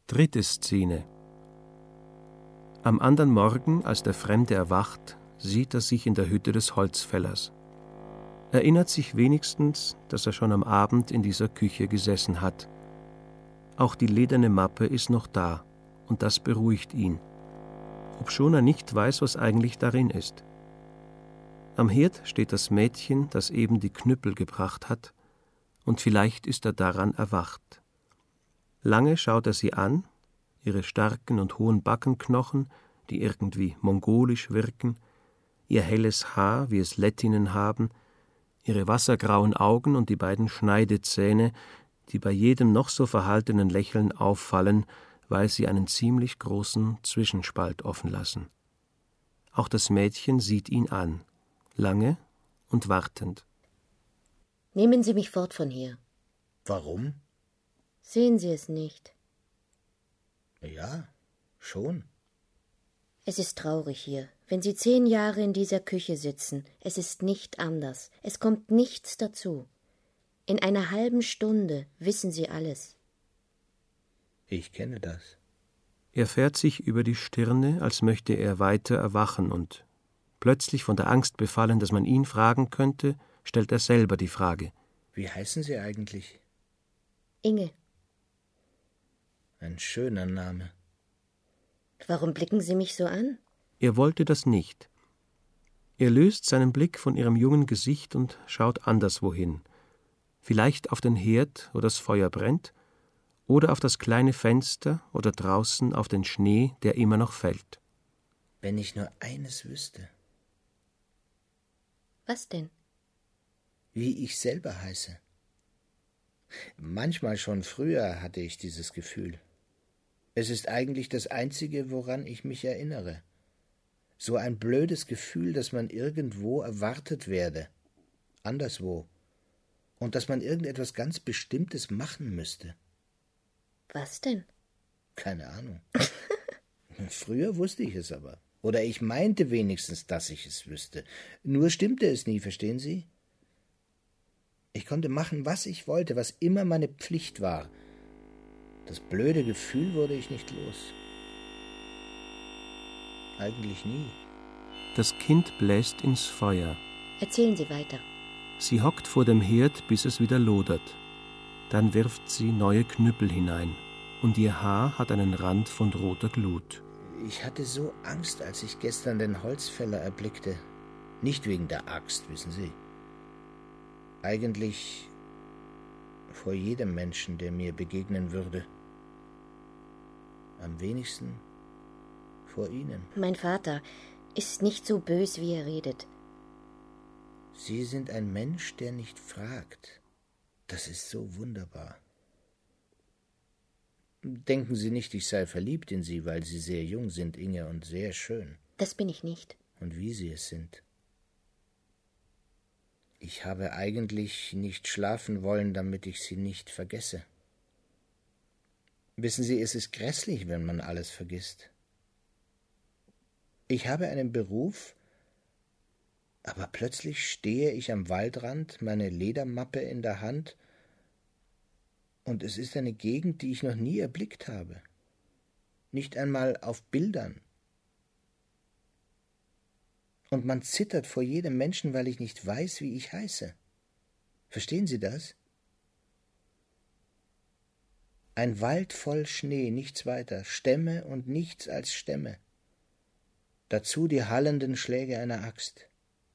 3. Szene. Am andern Morgen, als der Fremde erwacht, sieht er sich in der Hütte des Holzfällers. Erinnert sich wenigstens, dass er schon am Abend in dieser Küche gesessen hat. Auch die lederne Mappe ist noch da, und das beruhigt ihn, obschon er nicht weiß, was eigentlich darin ist. Am Herd steht das Mädchen, das eben die Knüppel gebracht hat, und vielleicht ist er daran erwacht. Lange schaut er sie an, ihre starken und hohen Backenknochen, die irgendwie mongolisch wirken, ihr helles Haar, wie es Lettinnen haben, ihre wassergrauen Augen und die beiden Schneidezähne, die bei jedem noch so verhaltenen Lächeln auffallen, weil sie einen ziemlich großen Zwischenspalt offen lassen. Auch das Mädchen sieht ihn an, lange und wartend. Nehmen Sie mich fort von hier. Warum? Sehen Sie es nicht? Ja, schon. Es ist traurig hier, wenn Sie 10 Jahre in dieser Küche sitzen. Es ist nicht anders. Es kommt nichts dazu. In einer halben Stunde wissen Sie alles. Ich kenne das. Er fährt sich über die Stirne, als möchte er weiter erwachen, und plötzlich von der Angst befallen, dass man ihn fragen könnte, stellt er selber die Frage. Wie heißen Sie eigentlich? Inge. Ein schöner Name. Warum blicken Sie mich so an? Er wollte das nicht. Er löst seinen Blick von ihrem jungen Gesicht und schaut anderswohin. Vielleicht auf den Herd, wo das Feuer brennt, oder auf das kleine Fenster oder draußen auf den Schnee, der immer noch fällt. Wenn ich nur eines wüsste. Was denn? Wie ich selber heiße. Manchmal schon früher hatte ich dieses Gefühl. Es ist eigentlich das Einzige, woran ich mich erinnere. So ein blödes Gefühl, dass man irgendwo erwartet werde, anderswo, und dass man irgendetwas ganz Bestimmtes machen müsste. Was denn? Keine Ahnung. Früher wusste ich es aber. Oder ich meinte wenigstens, dass ich es wüsste. Nur stimmte es nie, verstehen Sie? Ich konnte machen, was ich wollte, was immer meine Pflicht war. Das blöde Gefühl wurde ich nicht los. Eigentlich nie. Das Kind bläst ins Feuer. Erzählen Sie weiter. Sie hockt vor dem Herd, bis es wieder lodert. Dann wirft sie neue Knüppel hinein, und ihr Haar hat einen Rand von roter Glut. Ich hatte so Angst, als ich gestern den Holzfäller erblickte. Nicht wegen der Axt, wissen Sie. Eigentlich vor jedem Menschen, der mir begegnen würde. Am wenigsten vor Ihnen. Mein Vater ist nicht so bös, wie er redet. Sie sind ein Mensch, der nicht fragt. Das ist so wunderbar. Denken Sie nicht, ich sei verliebt in Sie, weil Sie sehr jung sind, Inge, und sehr schön. Das bin ich nicht. Und wie Sie es sind. Ich habe eigentlich nicht schlafen wollen, damit ich Sie nicht vergesse. Wissen Sie, es ist grässlich, wenn man alles vergisst. Ich habe einen Beruf, aber plötzlich stehe ich am Waldrand, meine Ledermappe in der Hand, und es ist eine Gegend, die ich noch nie erblickt habe. Nicht einmal auf Bildern. Und man zittert vor jedem Menschen, weil ich nicht weiß, wie ich heiße. Verstehen Sie das? Ein Wald voll Schnee, nichts weiter, Stämme und nichts als Stämme. Dazu die hallenden Schläge einer Axt.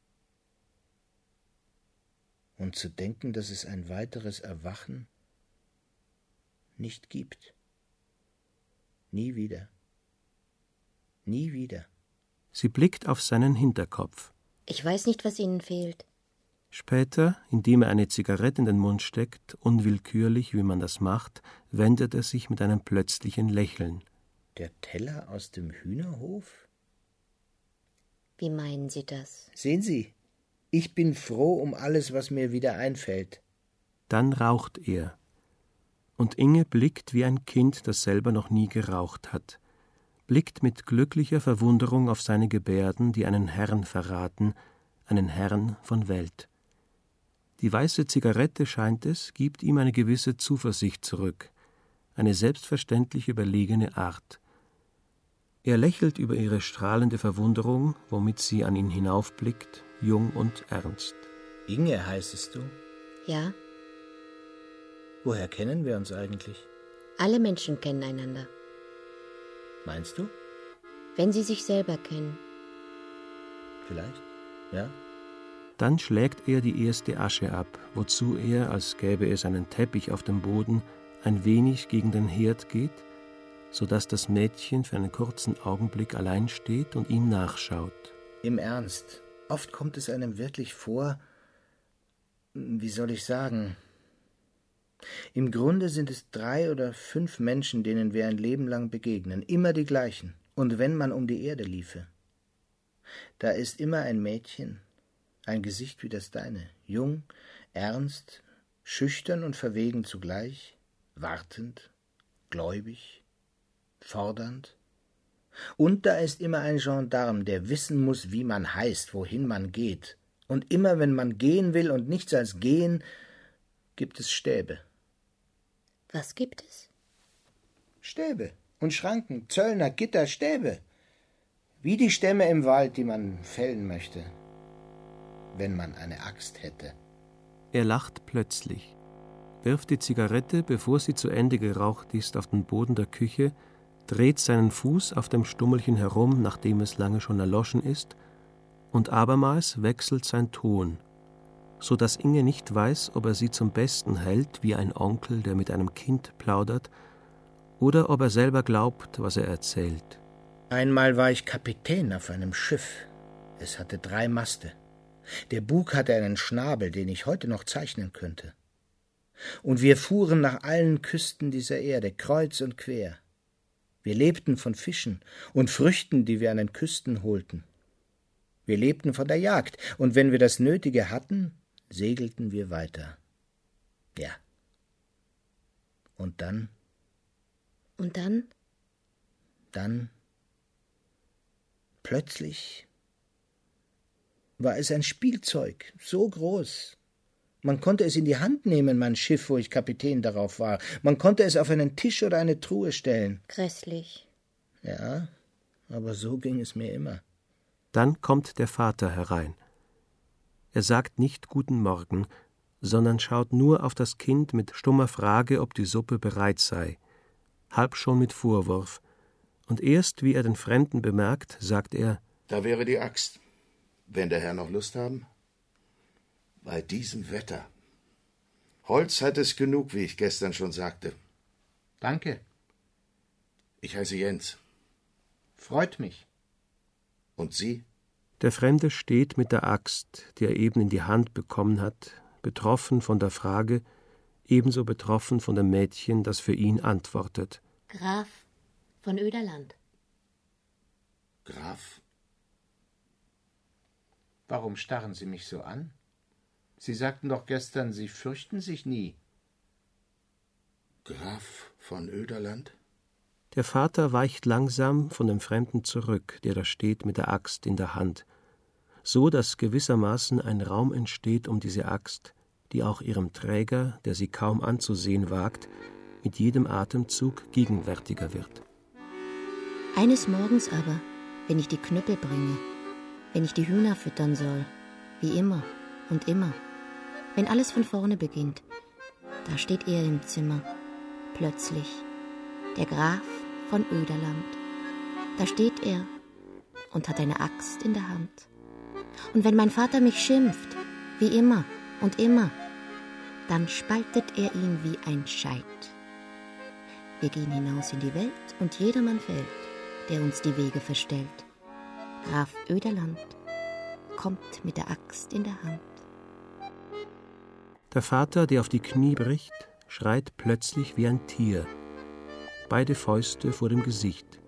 Und zu denken, dass es ein weiteres Erwachen nicht gibt. Nie wieder. Nie wieder. Sie blickt auf seinen Hinterkopf. Ich weiß nicht, was Ihnen fehlt. Später, indem er eine Zigarette in den Mund steckt, unwillkürlich, wie man das macht, wendet er sich mit einem plötzlichen Lächeln. Der Teller aus dem Hühnerhof? Wie meinen Sie das? Sehen Sie, ich bin froh um alles, was mir wieder einfällt. Dann raucht er. Und Inge blickt wie ein Kind, das selber noch nie geraucht hat. Blickt mit glücklicher Verwunderung auf seine Gebärden, die einen Herrn verraten, einen Herrn von Welt. Die weiße Zigarette, scheint es, gibt ihm eine gewisse Zuversicht zurück, eine selbstverständlich überlegene Art. Er lächelt über ihre strahlende Verwunderung, womit sie an ihn hinaufblickt, jung und ernst. Inge heißest du? Ja, Woher kennen wir uns eigentlich? alle Menschen kennen einander, Meinst du? wenn sie sich selber kennen. Vielleicht? Ja? Dann schlägt er die erste Asche ab, wozu er, als gäbe es einen Teppich auf dem Boden, ein wenig gegen den Herd geht, so dass das Mädchen für einen kurzen Augenblick allein steht und ihm nachschaut. Im Ernst, oft kommt es einem wirklich vor, wie soll ich sagen, im Grunde sind es 3 oder 5 Menschen, denen wir ein Leben lang begegnen, immer die gleichen, und wenn man um die Erde liefe. Da ist immer ein Mädchen, ein Gesicht wie das deine, jung, ernst, schüchtern und verwegen zugleich, wartend, gläubig, fordernd. Und da ist immer ein Gendarm, der wissen muss, wie man heißt, wohin man geht. Und immer, wenn man gehen will und nichts als gehen, gibt es Stäbe. Was gibt es? Stäbe und Schranken, Zöllner, Gitter, Stäbe. Wie die Stämme im Wald, die man fällen möchte, wenn man eine Axt hätte. Er lacht plötzlich, wirft die Zigarette, bevor sie zu Ende geraucht ist, auf den Boden der Küche, dreht seinen Fuß auf dem Stummelchen herum, nachdem es lange schon erloschen ist, und abermals wechselt sein Ton, so dass Inge nicht weiß, ob er sie zum Besten hält, wie ein Onkel, der mit einem Kind plaudert, oder ob er selber glaubt, was er erzählt. Einmal war ich Kapitän auf einem Schiff. Es hatte 3 Maste. Der Bug hatte einen Schnabel, den ich heute noch zeichnen könnte. Und wir fuhren nach allen Küsten dieser Erde, kreuz und quer. Wir lebten von Fischen und Früchten, die wir an den Küsten holten. Wir lebten von der Jagd, und wenn wir das Nötige hatten, segelten wir weiter. Ja. Und dann? Und dann? Dann, plötzlich, war es ein Spielzeug, so groß. Man konnte es in die Hand nehmen, mein Schiff, wo ich Kapitän darauf war. Man konnte es auf einen Tisch oder eine Truhe stellen. Grässlich. Ja, aber so ging es mir immer. Dann kommt der Vater herein. Er sagt nicht Guten Morgen, sondern schaut nur auf das Kind mit stummer Frage, ob die Suppe bereit sei, halb schon mit Vorwurf. Und erst, wie er den Fremden bemerkt, sagt er: Da wäre die Axt, wenn der Herr noch Lust haben. Bei diesem Wetter. Holz hat es genug, wie ich gestern schon sagte. Danke. Ich heiße Jens. Freut mich. Und Sie? Der Fremde steht mit der Axt, die er eben in die Hand bekommen hat, betroffen von der Frage, ebenso betroffen von dem Mädchen, das für ihn antwortet. Graf von Oederland. Graf? Warum starren Sie mich so an? Sie sagten doch gestern, Sie fürchten sich nie. Graf von Oederland? Der Vater weicht langsam von dem Fremden zurück, der da steht mit der Axt in der Hand, so dass gewissermaßen ein Raum entsteht um diese Axt, die auch ihrem Träger, der sie kaum anzusehen wagt, mit jedem Atemzug gegenwärtiger wird. Eines Morgens aber, wenn ich die Knüppel bringe, wenn ich die Hühner füttern soll, wie immer und immer, wenn alles von vorne beginnt, da steht er im Zimmer, plötzlich, der Graf von Oederland. Da steht er und hat eine Axt in der Hand. Und wenn mein Vater mich schimpft, wie immer und immer, dann spaltet er ihn wie ein Scheit. Wir gehen hinaus in die Welt und jedermann fällt, der uns die Wege verstellt. Graf Oederland kommt mit der Axt in der Hand. Der Vater, der auf die Knie bricht, schreit plötzlich wie ein Tier, beide Fäuste vor dem Gesicht.